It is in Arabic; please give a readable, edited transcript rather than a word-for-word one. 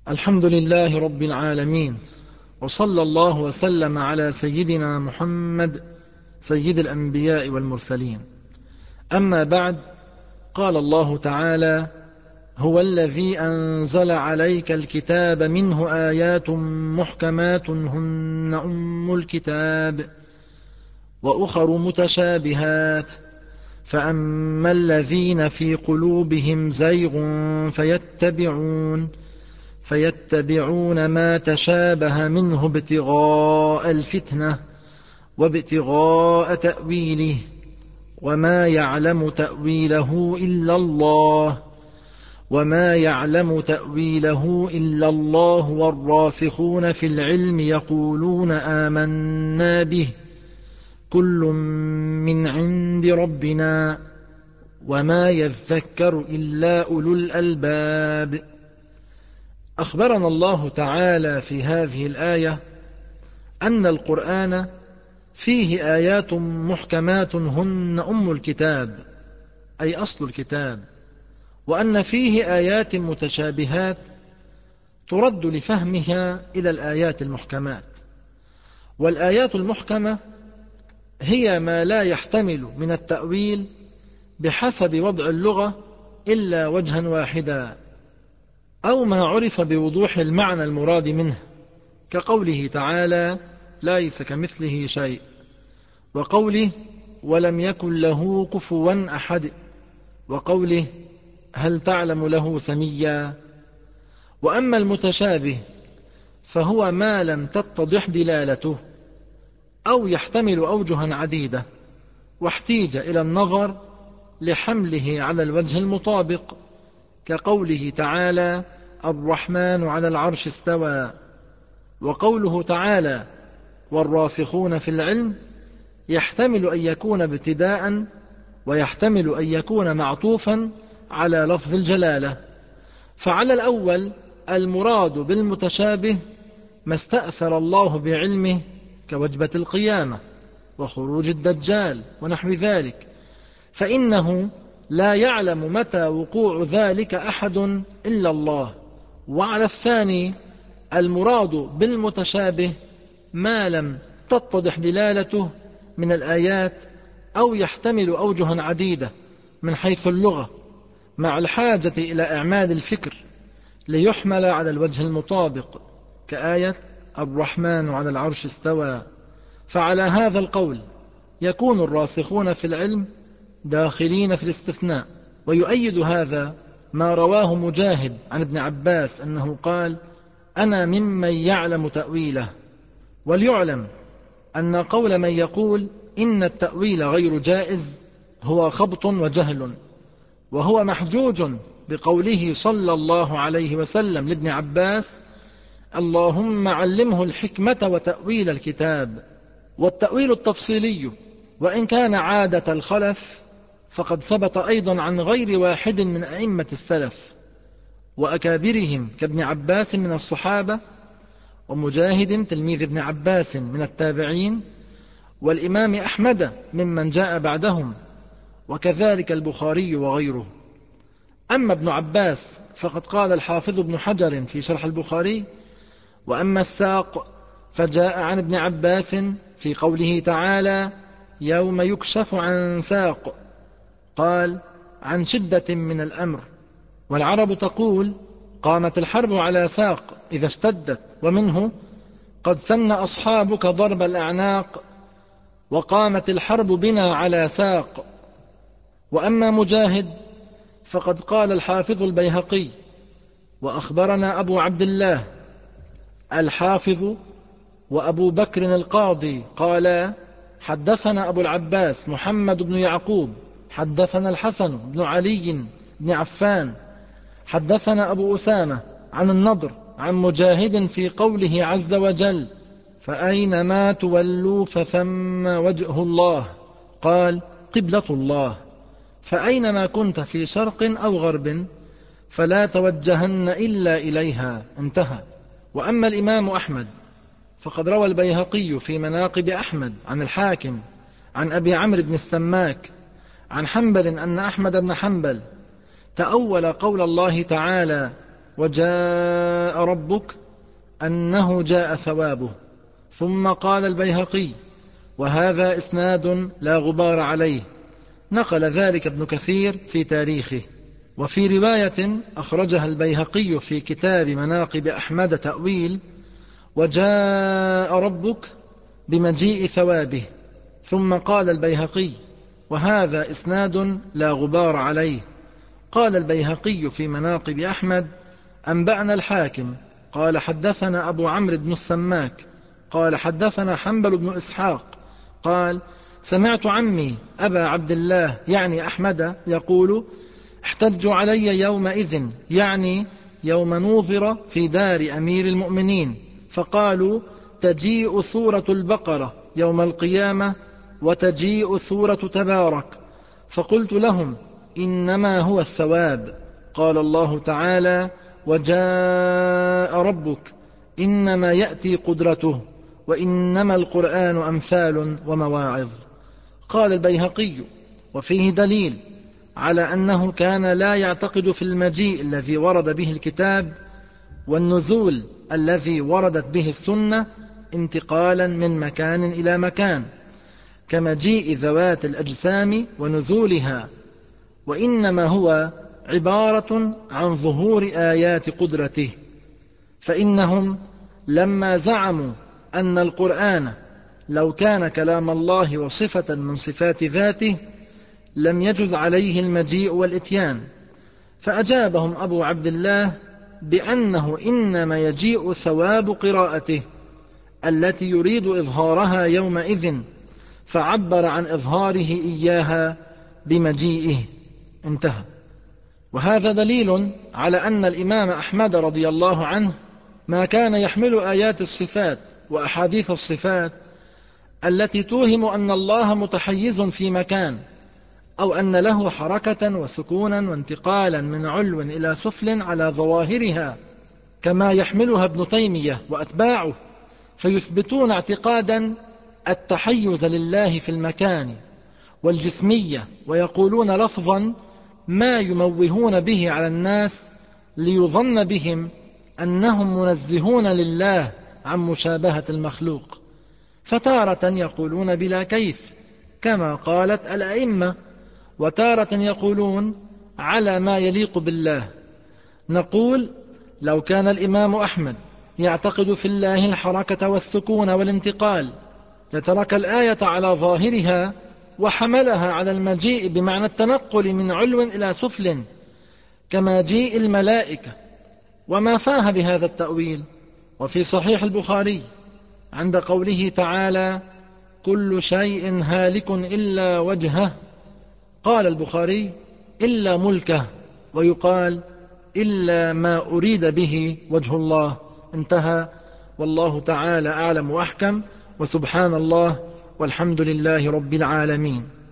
الحمد لله رب العالمين، وصلى الله وسلم على سيدنا محمد سيد الأنبياء والمرسلين. أما بعد، قال الله تعالى: هو الذي أنزل عليك الكتاب منه آيات محكمات هن أم الكتاب وأخر متشابهات، فأما الذين في قلوبهم زيغ فيتبعون ما تشابه منه ابتغاء الفتنة وابتغاء تأويله، وما يعلم تأويله إلا الله والراسخون في العلم يقولون آمنا به كل من عند ربنا وما يذكر إلا أولو الألباب. أخبرنا الله تعالى في هذه الآية أن القرآن فيه آيات محكمات هن أم الكتاب، أي أصل الكتاب، وأن فيه آيات متشابهات ترد لفهمها إلى الآيات المحكمات. والآيات المحكمة هي ما لا يحتمل من التأويل بحسب وضع اللغة إلا وجها واحدا، أو ما عرف بوضوح المعنى المراد منه، كقوله تعالى: ليس كمثله شيء، وقوله: ولم يكن له كفوا أحد، وقوله: هل تعلم له سميا. وأما المتشابه فهو ما لم تتضح دلالته أو يحتمل أوجها عديدة، واحتيج إلى النظر لحمله على الوجه المطابق، كقوله تعالى: الرحمن على العرش استوى، وقوله تعالى: والراسخون في العلم يحتمل أن يكون ابتداء، ويحتمل أن يكون معطوفا على لفظ الجلالة. فعلى الأول المراد بالمتشابه ما استأثر الله بعلمه كوجبة القيامة وخروج الدجال ونحو ذلك، فإنه لا يعلم متى وقوع ذلك أحد إلا الله. وعلى الثاني المراد بالمتشابه ما لم تتضح دلالته من الآيات أو يحتمل أوجها عديدة من حيث اللغة، مع الحاجة إلى إعمال الفكر ليحمل على الوجه المطابق، كآية الرحمن على العرش استوى. فعلى هذا القول يكون الراسخون في العلم داخلين في الاستثناء. ويؤيد هذا ما رواه مجاهد عن ابن عباس أنه قال: أنا ممن يعلم تأويله. وليعلم أن قول من يقول إن التأويل غير جائز هو خبط وجهل، وهو محجوج بقوله صلى الله عليه وسلم لابن عباس: اللهم علمه الحكمة وتأويل الكتاب. والتأويل التفصيلي وإن كان عادة الخلف فقد ثبت أيضا عن غير واحد من أئمة السلف وأكابرهم كابن عباس من الصحابة، ومجاهد تلميذ ابن عباس من التابعين، والإمام أحمد ممن جاء بعدهم، وكذلك البخاري وغيره. أما ابن عباس فقد قال الحافظ ابن حجر في شرح البخاري: وأما الساق فجاء عن ابن عباس في قوله تعالى: يوم يكشف عن ساق، قال: عن شدة من الأمر. والعرب تقول: قامت الحرب على ساق إذا اشتدت، ومنه: قد سن أصحابك ضرب الأعناق، وقامت الحرب بنا على ساق. وأما مجاهد فقد قال الحافظ البيهقي وأخبرنا أبو عبد الله الحافظ وأبو بكر القاضي قال: حدثنا أبو العباس محمد بن يعقوب حدثنا الحسن بن علي بن عفان حدثنا أبو أسامة عن النضر عن مجاهد في قوله عز وجل: فأينما تولوا فثم وجه الله، قال: قبلة الله، فأينما كنت في شرق أو غرب فلا توجهن إلا إليها، انتهى. وأما الإمام أحمد فقد روى البيهقي في مناقب أحمد عن الحاكم عن أبي عمرو بن السماك عن حنبل أن أحمد بن حنبل تأول قول الله تعالى: وجاء ربك أنه جاء ثوابه. ثم قال البيهقي: وهذا إسناد لا غبار عليه. نقل ذلك ابن كثير في تاريخه. وفي رواية أخرجها البيهقي في كتاب مناقب أحمد تأويل: وجاء ربك بمجيء ثوابه. ثم قال البيهقي: وهذا إسناد لا غبار عليه. قال البيهقي في مناقب أحمد: أنبأنا الحاكم قال حدثنا أبو عمرو بن السماك قال حدثنا حنبل بن إسحاق قال: سمعت عمي أبا عبد الله يعني أحمد يقول: احتجوا علي يومئذ يعني يوم نوظر في دار أمير المؤمنين، فقالوا: تجيء سورة البقرة يوم القيامة وتجيء سورة تبارك. فقلت لهم: إنما هو الثواب. قال الله تعالى: وجاء ربك إنما يأتي قدرته وإنما القرآن أمثال ومواعظ. قال البيهقي: وفيه دليل على أنه كان لا يعتقد في المجيء الذي ورد به الكتاب والنزول الذي وردت به السنة انتقالا من مكان إلى مكان كمجيء ذوات الأجسام ونزولها، وإنما هو عبارة عن ظهور آيات قدرته. فإنهم لما زعموا أن القرآن لو كان كلام الله وصفة من صفات ذاته لم يجز عليه المجيء والإتيان، فأجابهم أبو عبد الله بأنه إنما يجيء ثواب قراءته التي يريد إظهارها يومئذ، فعبر عن إظهاره إياها بمجيئه. انتهى. وهذا دليل على أن الإمام أحمد رضي الله عنه ما كان يحمل آيات الصفات وأحاديث الصفات التي توهم أن الله متحيز في مكان أو أن له حركة وسكونا وانتقالا من علو إلى سفل على ظواهرها كما يحملها ابن تيمية وأتباعه، فيثبتون اعتقادا التحيز لله في المكان والجسمية، ويقولون لفظا ما يموهون به على الناس ليظن بهم أنهم منزهون لله عن مشابهة المخلوق. فتارة يقولون بلا كيف كما قالت الأئمة، وتارة يقولون على ما يليق بالله. نقول: لو كان الإمام أحمد يعتقد في الله الحركة والسكون والانتقال لترك الآية على ظاهرها وحملها على المجيء بمعنى التنقل من علو إلى سفل كما جيء الملائكة، وما فاه بهذا التأويل. وفي صحيح البخاري عند قوله تعالى: كل شيء هالك إلا وجهه، قال البخاري: إلا ملكه، ويقال: إلا ما أريد به وجه الله. انتهى. والله تعالى أعلم وأحكم، وسبحان الله والحمد لله رب العالمين.